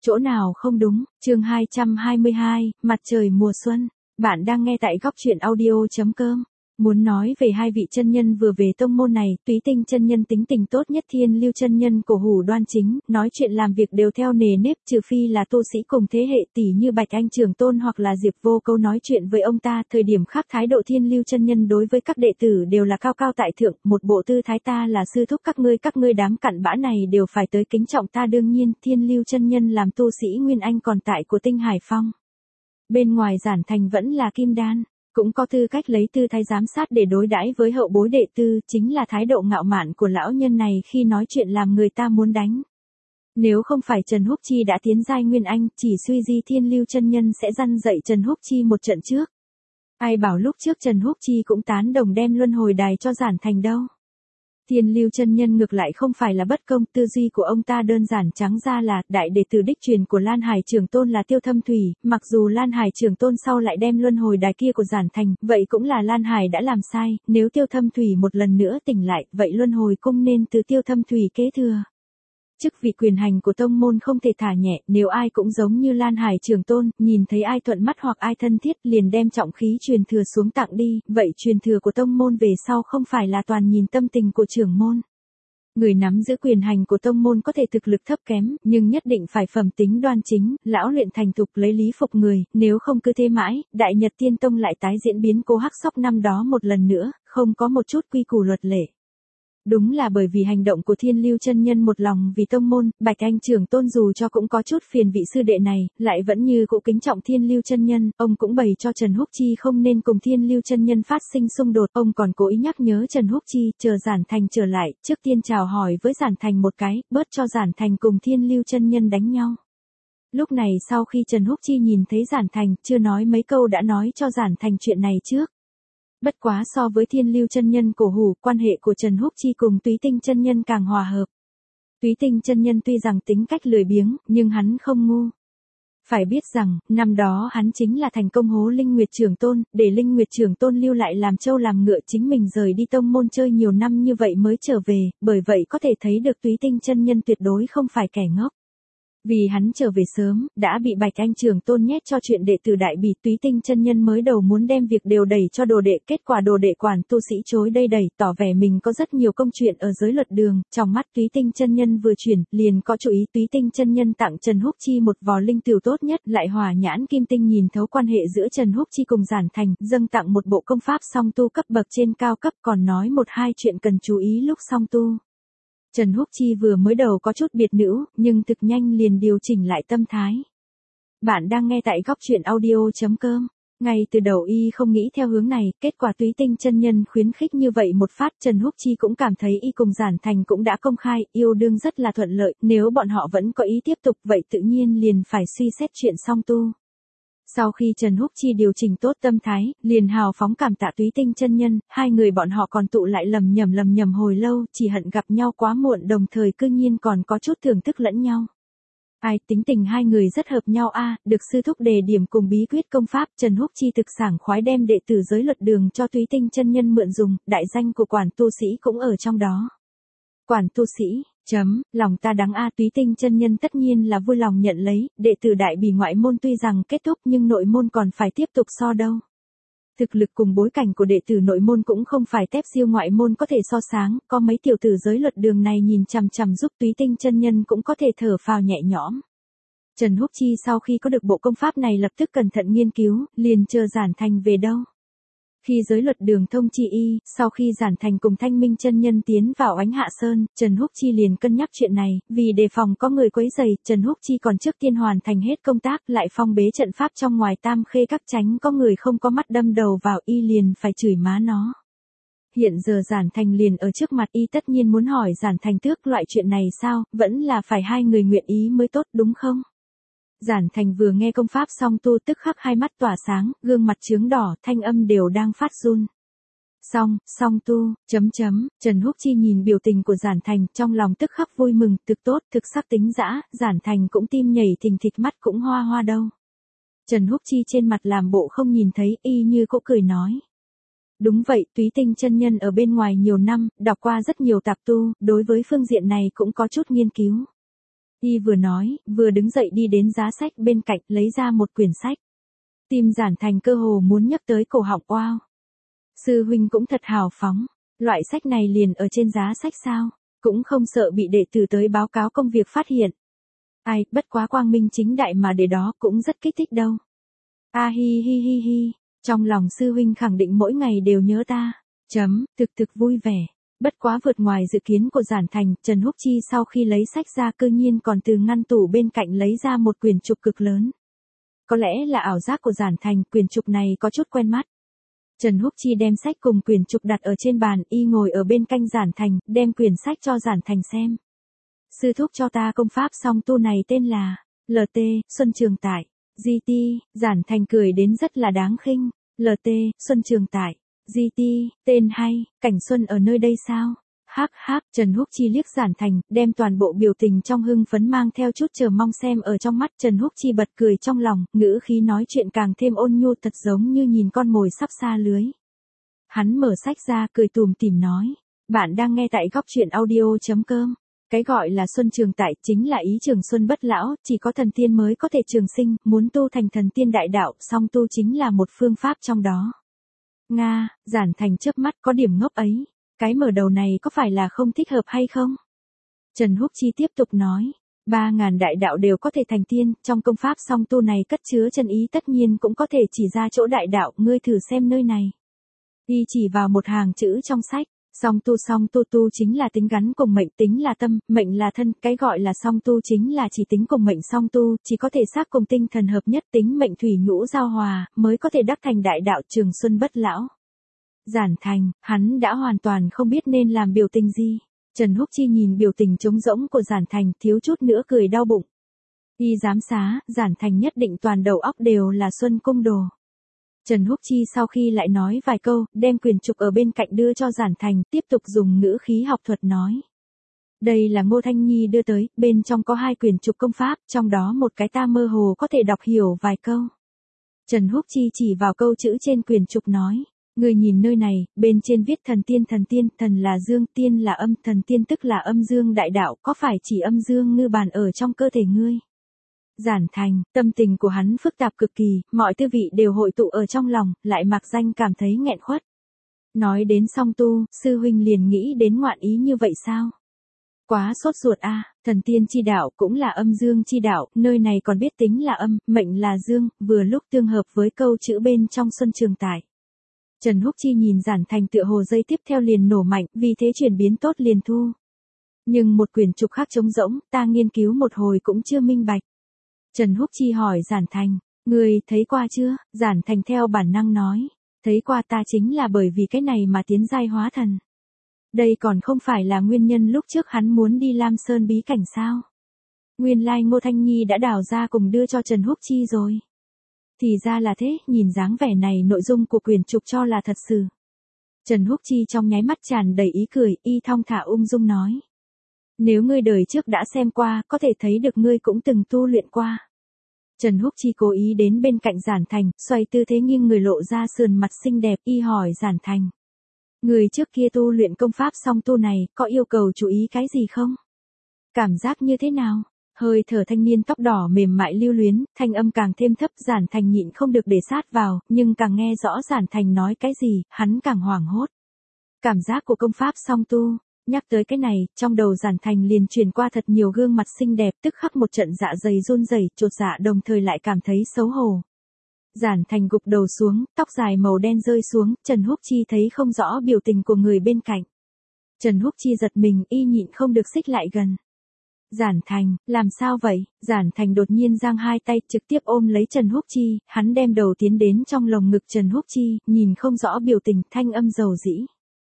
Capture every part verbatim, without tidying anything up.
Chỗ nào không đúng, chương hai trăm hai mươi hai, mặt trời mùa xuân. Bạn đang nghe tại góc truyện audio chấm com. Muốn nói về hai vị chân nhân vừa về tông môn này, Túy Tinh chân nhân tính tình tốt nhất, Thiên Lưu chân nhân cổ hủ đoan chính, nói chuyện làm việc đều theo nề nếp, trừ phi là tu sĩ cùng thế hệ tỷ như Bạch Anh Trường Tôn hoặc là Diệp Vô Câu nói chuyện với ông ta, thời điểm khác thái độ Thiên Lưu chân nhân đối với các đệ tử đều là cao cao tại thượng, một bộ tư thái ta là sư thúc các ngươi, các ngươi đám cặn bã này đều phải tới kính trọng ta. Đương nhiên, Thiên Lưu chân nhân làm tu sĩ Nguyên Anh còn tại của Tinh Hải Phong. Bên ngoài giản thành vẫn là kim đan. Cũng có tư cách lấy tư thái giám sát để đối đãi với hậu bối đệ tử, chính là thái độ ngạo mạn của lão nhân này khi nói chuyện làm người ta muốn đánh. Nếu không phải Trần Húc Chi đã tiến giai Nguyên Anh, chỉ suy di Thiên Lưu chân nhân sẽ răn dạy Trần Húc Chi một trận trước. Ai bảo lúc trước Trần Húc Chi cũng tán đồng đem luân hồi đài cho giản thành đâu. Thiên Lưu chân nhân ngược lại không phải là bất công, tư duy của ông ta đơn giản trắng ra là, đại đệ tử đích truyền của Lan Hải Trường Tôn là Tiêu Thâm Thủy, mặc dù Lan Hải Trường Tôn sau lại đem luân hồi đài kia của giản thành, vậy cũng là Lan Hải đã làm sai, nếu Tiêu Thâm Thủy một lần nữa tỉnh lại, vậy luân hồi cung nên từ Tiêu Thâm Thủy kế thừa. Chức vị quyền hành của tông môn không thể thả nhẹ, nếu ai cũng giống như Lan Hải Trường Tôn, nhìn thấy ai thuận mắt hoặc ai thân thiết liền đem trọng khí truyền thừa xuống tặng đi, vậy truyền thừa của tông môn về sau không phải là toàn nhìn tâm tình của trưởng môn. Người nắm giữ quyền hành của tông môn có thể thực lực thấp kém, nhưng nhất định phải phẩm tính đoan chính, lão luyện thành thục lấy lý phục người, nếu không cứ thế mãi, Đại Nhật Tiên Tông lại tái diễn biến cố hắc sóc năm đó một lần nữa, không có một chút quy củ luật lệ. Đúng là bởi vì hành động của Thiên Lưu chân nhân một lòng vì tông môn, Bạch Anh Trường Tôn dù cho cũng có chút phiền vị sư đệ này, lại vẫn như cũ kính trọng Thiên Lưu chân nhân, ông cũng bày cho Trần Húc Chi không nên cùng Thiên Lưu chân nhân phát sinh xung đột, ông còn cố ý nhắc nhớ Trần Húc Chi, chờ Giản Thành trở lại, trước tiên chào hỏi với Giản Thành một cái, bớt cho Giản Thành cùng Thiên Lưu chân nhân đánh nhau. Lúc này sau khi Trần Húc Chi nhìn thấy Giản Thành, chưa nói mấy câu đã nói cho Giản Thành chuyện này trước. Bất quá so với Thiên Lưu chân nhân cổ hủ, quan hệ của Trần Húc Chi cùng Túy Tinh chân nhân càng hòa hợp. Túy Tinh chân nhân tuy rằng tính cách lười biếng, nhưng hắn không ngu. Phải biết rằng, năm đó hắn chính là thành công hố Linh Nguyệt Trường Tôn, để Linh Nguyệt Trường Tôn lưu lại làm trâu làm ngựa, chính mình rời đi tông môn chơi nhiều năm như vậy mới trở về, bởi vậy có thể thấy được Túy Tinh chân nhân tuyệt đối không phải kẻ ngốc. Vì hắn trở về sớm, đã bị Bạch Anh Trường Tôn nhét cho chuyện đệ tử đại bỉ, Túy Tinh chân nhân mới đầu muốn đem việc đều đẩy cho đồ đệ, kết quả đồ đệ quản tu sĩ chối đây đẩy, tỏ vẻ mình có rất nhiều công chuyện ở giới luật đường, trong mắt Túy Tinh chân nhân vừa chuyển, liền có chú ý. Túy Tinh chân nhân tặng Trần Húc Chi một vò linh tửu tốt nhất, lại hòa nhãn kim tinh nhìn thấu quan hệ giữa Trần Húc Chi cùng Giản Thành, dâng tặng một bộ công pháp song tu cấp bậc trên cao cấp, còn nói một hai chuyện cần chú ý lúc song tu. Trần Húc Chi vừa mới đầu có chút biệt nữ, nhưng thực nhanh liền điều chỉnh lại tâm thái. Bạn đang nghe tại góc truyện audio chấm com. Ngay từ đầu y không nghĩ theo hướng này, kết quả Túy Tinh chân nhân khuyến khích như vậy một phát, Trần Húc Chi cũng cảm thấy y cùng Giản Thành cũng đã công khai, yêu đương rất là thuận lợi, nếu bọn họ vẫn có ý tiếp tục vậy tự nhiên liền phải suy xét chuyện song tu. Sau khi Trần Húc Chi điều chỉnh tốt tâm thái, liền hào phóng cảm tạ Túy Tinh chân nhân, hai người bọn họ còn tụ lại lầm nhầm lầm nhầm hồi lâu, chỉ hận gặp nhau quá muộn, đồng thời cư nhiên còn có chút thưởng thức lẫn nhau. Ai, tính tình hai người rất hợp nhau a, được sư thúc đề điểm cùng bí quyết công pháp, Trần Húc Chi thực sảng khoái đem đệ tử giới luật đường cho Túy Tinh chân nhân mượn dùng, đại danh của quản tu sĩ cũng ở trong đó. Quản tu sĩ, chấm, lòng ta đắng a, Túy Tinh chân nhân tất nhiên là vui lòng nhận lấy, đệ tử đại bỉ ngoại môn tuy rằng kết thúc nhưng nội môn còn phải tiếp tục so đâu. Thực lực cùng bối cảnh của đệ tử nội môn cũng không phải tép siêu ngoại môn có thể so sáng, có mấy tiểu tử giới luật đường này nhìn chằm chằm giúp Túy Tinh chân nhân cũng có thể thở phào nhẹ nhõm. Trần Húc Chi sau khi có được bộ công pháp này lập tức cẩn thận nghiên cứu, liền chờ Giản Thành về đâu. Khi giới luật đường thông chi y, sau khi Giản Thành cùng Thanh Minh chân nhân tiến vào Ánh Hạ Sơn, Trần Húc Chi liền cân nhắc chuyện này, vì đề phòng có người quấy rầy, Trần Húc Chi còn trước tiên hoàn thành hết công tác, lại phong bế trận pháp trong ngoài Tam Khê các, tránh có người không có mắt đâm đầu vào, y liền phải chửi má nó. Hiện giờ Giản Thành liền ở trước mặt y, tất nhiên muốn hỏi Giản Thành tước loại chuyện này sao, vẫn là phải hai người nguyện ý mới tốt đúng không? Giản Thành vừa nghe công pháp song tu tức khắc hai mắt tỏa sáng, gương mặt chướng đỏ, thanh âm đều đang phát run. Song, song tu, chấm chấm, Trần Húc Chi nhìn biểu tình của Giản Thành, trong lòng tức khắc vui mừng, thực tốt, thực sắc tính dã, Giản Thành cũng tim nhảy thình thịch, mắt cũng hoa hoa đâu. Trần Húc Chi trên mặt làm bộ không nhìn thấy, y như cỗ cười nói. Đúng vậy, Túy Tinh chân nhân ở bên ngoài nhiều năm, đọc qua rất nhiều tạp tu, đối với phương diện này cũng có chút nghiên cứu. Y vừa nói, vừa đứng dậy đi đến giá sách bên cạnh lấy ra một quyển sách. Tim Giản Thành cơ hồ muốn nhấc tới cổ họng. Wow! Sư huynh cũng thật hào phóng. Loại sách này liền ở trên giá sách sao? Cũng không sợ bị đệ tử tới báo cáo công việc phát hiện. Ai, bất quá quang minh chính đại mà để đó cũng rất kích thích đâu. A hi hi hi hi, trong lòng sư huynh khẳng định mỗi ngày đều nhớ ta. Chấm, thực thực vui vẻ. Bất quá vượt ngoài dự kiến của Giản Thành, Trần Húc Chi sau khi lấy sách ra cư nhiên còn từ ngăn tủ bên cạnh lấy ra một quyển trục cực lớn. Có lẽ là ảo giác của Giản Thành, quyển trục này có chút quen mắt. Trần Húc Chi đem sách cùng quyển trục đặt ở trên bàn, y ngồi ở bên cạnh Giản Thành, đem quyển sách cho Giản Thành xem. Sư thúc cho ta công pháp song tu này tên là lờ tê, Xuân Trường Tại, giê tê, Giản Thành cười đến rất là đáng khinh. lờ tê, Xuân Trường Tại, giê tê, tên hay, cảnh xuân ở nơi đây sao? Hắc hắc, Trần Húc Chi liếc Giản Thành, đem toàn bộ biểu tình trong hưng phấn mang theo chút chờ mong xem ở trong mắt. Trần Húc Chi bật cười trong lòng, ngữ khí nói chuyện càng thêm ôn nhu, thật giống như nhìn con mồi sắp xa lưới. Hắn mở sách ra cười tủm tỉm nói, bạn đang nghe tại góc truyện audio.com. Cái gọi là Xuân Trường Tại chính là ý trường xuân bất lão, chỉ có thần tiên mới có thể trường sinh, muốn tu thành thần tiên đại đạo, song tu chính là một phương pháp trong đó. Nga, Giản Thành chớp mắt, có điểm ngốc ấy. Cái mở đầu này có phải là không thích hợp hay không? Trần Húc Chi tiếp tục nói, ba ngàn đại đạo đều có thể thành tiên, trong công pháp song tu này cất chứa chân ý tất nhiên cũng có thể chỉ ra chỗ đại đạo, ngươi thử xem nơi này. Y chỉ vào một hàng chữ trong sách, song tu song tu tu chính là tính gắn cùng mệnh, tính là tâm, mệnh là thân, cái gọi là song tu chính là chỉ tính cùng mệnh song tu, chỉ có thể xác cùng tinh thần hợp nhất, tính mệnh thủy nhũ giao hòa, mới có thể đắc thành đại đạo trường xuân bất lão. Giản Thành, hắn đã hoàn toàn không biết nên làm biểu tình gì. Trần Húc Chi nhìn biểu tình trống rỗng của Giản Thành, thiếu chút nữa cười đau bụng. Y dám xá, Giản Thành nhất định toàn đầu óc đều là Xuân Cung Đồ. Trần Húc Chi sau khi lại nói vài câu, đem quyển trục ở bên cạnh đưa cho Giản Thành, tiếp tục dùng ngữ khí học thuật nói. Đây là Ngô Thanh Nhi đưa tới, bên trong có hai quyển trục công pháp, trong đó một cái ta mơ hồ có thể đọc hiểu vài câu. Trần Húc Chi chỉ vào câu chữ trên quyển trục nói. Ngươi nhìn nơi này, bên trên viết thần tiên thần tiên, thần là dương, tiên là âm, thần tiên tức là âm dương đại đạo, có phải chỉ âm dương ngư bàn ở trong cơ thể ngươi? Giản Thành, tâm tình của hắn phức tạp cực kỳ, mọi tư vị đều hội tụ ở trong lòng, lại mặc danh cảm thấy nghẹn khuất. Nói đến song tu, sư huynh liền nghĩ đến ngoạn ý như vậy sao? Quá sốt ruột a, à, thần tiên chi đạo cũng là âm dương chi đạo, nơi này còn biết tính là âm, mệnh là dương, vừa lúc tương hợp với câu chữ bên trong Xuân Trường Tại. Trần Húc Chi nhìn Giản Thành tựa hồ dây tiếp theo liền nổ mạnh, vì thế chuyển biến tốt liền thu. Nhưng một quyển trục khác trống rỗng, ta nghiên cứu một hồi cũng chưa minh bạch. Trần Húc Chi hỏi Giản Thành, ngươi thấy qua chưa? Giản Thành theo bản năng nói, thấy qua, ta chính là bởi vì cái này mà tiến giai hóa thần. Đây còn không phải là nguyên nhân lúc trước hắn muốn đi Lam Sơn bí cảnh sao? Nguyên lai Ngô Thanh Nhi đã đào ra cùng đưa cho Trần Húc Chi rồi. Thì ra là thế, nhìn dáng vẻ này nội dung của quyển trục cho là thật sự. Trần Húc Chi trong nháy mắt tràn đầy ý cười, y thong thả ung dung nói. Nếu ngươi đời trước đã xem qua, có thể thấy được ngươi cũng từng tu luyện qua. Trần Húc Chi cố ý đến bên cạnh Giản Thành, xoay tư thế nghiêng người lộ ra sườn mặt xinh đẹp, y hỏi Giản Thành. Người trước kia tu luyện công pháp song tu này, có yêu cầu chú ý cái gì không? Cảm giác như thế nào? Hơi thở thanh niên tóc đỏ mềm mại lưu luyến, thanh âm càng thêm thấp. Giản Thành nhịn không được để sát vào, nhưng càng nghe rõ Giản Thành nói cái gì, hắn càng hoảng hốt. Cảm giác của công pháp song tu, nhắc tới cái này, trong đầu Giản Thành liền truyền qua thật nhiều gương mặt xinh đẹp, tức khắc một trận dạ dày run rẩy, chột dạ đồng thời lại cảm thấy xấu hổ. Giản Thành gục đầu xuống, tóc dài màu đen rơi xuống, Trần Húc Chi thấy không rõ biểu tình của người bên cạnh. Trần Húc Chi giật mình, y nhịn không được xích lại gần. Giản Thành, làm sao vậy? Giản Thành đột nhiên giang hai tay trực tiếp ôm lấy Trần Húc Chi, hắn đem đầu tiến đến trong lồng ngực Trần Húc Chi, nhìn không rõ biểu tình, thanh âm dầu dĩ.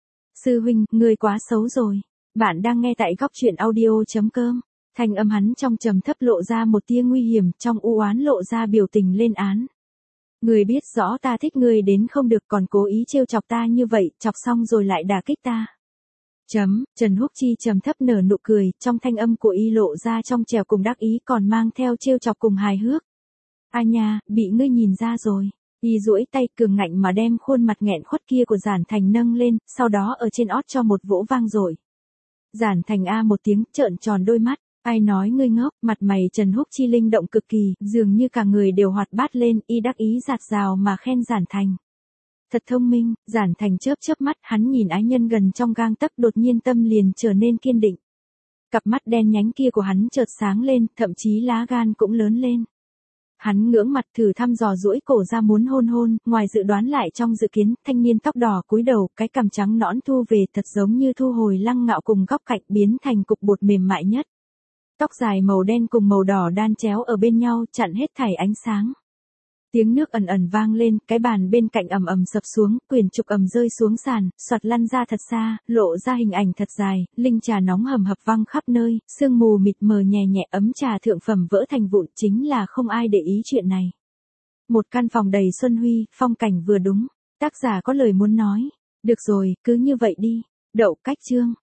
Sư huynh, ngươi quá xấu rồi. Bạn đang nghe tại góc truyện audio.com. Thanh âm hắn trong trầm thấp lộ ra một tia nguy hiểm, trong u oán lộ ra biểu tình lên án. Ngươi biết rõ ta thích ngươi đến không được, còn cố ý trêu chọc ta như vậy, chọc xong rồi lại đả kích ta. Chấm, Trần Húc Chi trầm thấp nở nụ cười, trong thanh âm của y lộ ra trong trẻo cùng đắc ý, còn mang theo trêu chọc cùng hài hước. A nha, bị ngươi nhìn ra rồi. Y duỗi tay cường ngạnh mà đem khuôn mặt nghẹn khuất kia của Giản Thành nâng lên, sau đó ở trên ót cho một vỗ vang rồi. Giản Thành a một tiếng, trợn tròn đôi mắt, Ai nói ngươi ngốc, mặt mày Trần Húc Chi linh động cực kỳ, dường như cả người đều hoạt bát lên, y đắc ý giạt rào mà khen Giản Thành. Thật thông minh, Giản Thành chớp chớp mắt, hắn nhìn ái nhân gần trong gang tấc, đột nhiên tâm liền trở nên kiên định. Cặp mắt đen nhánh kia của hắn chợt sáng lên, thậm chí lá gan cũng lớn lên. Hắn ngưỡng mặt thử thăm dò duỗi cổ ra muốn hôn hôn, ngoài dự đoán lại trong dự kiến, thanh niên tóc đỏ cúi đầu, cái cằm trắng nõn thu về thật giống như thu hồi lăng ngạo cùng góc cạnh biến thành cục bột mềm mại nhất. Tóc dài màu đen cùng màu đỏ đan chéo ở bên nhau, chặn hết thảy ánh sáng. Tiếng nước ẩn ẩn vang lên, cái bàn bên cạnh ầm ầm sập xuống, quyển trục ầm rơi xuống sàn, xoạt lăn ra thật xa, lộ ra hình ảnh thật dài, linh trà nóng hầm hập văng khắp nơi, sương mù mịt mờ nhẹ nhẹ, ấm trà thượng phẩm vỡ thành vụn, chính là không ai để ý chuyện này. Một căn phòng đầy xuân huy, phong cảnh vừa đúng, tác giả có lời muốn nói. Được rồi, cứ như vậy đi. Đậu cách chương.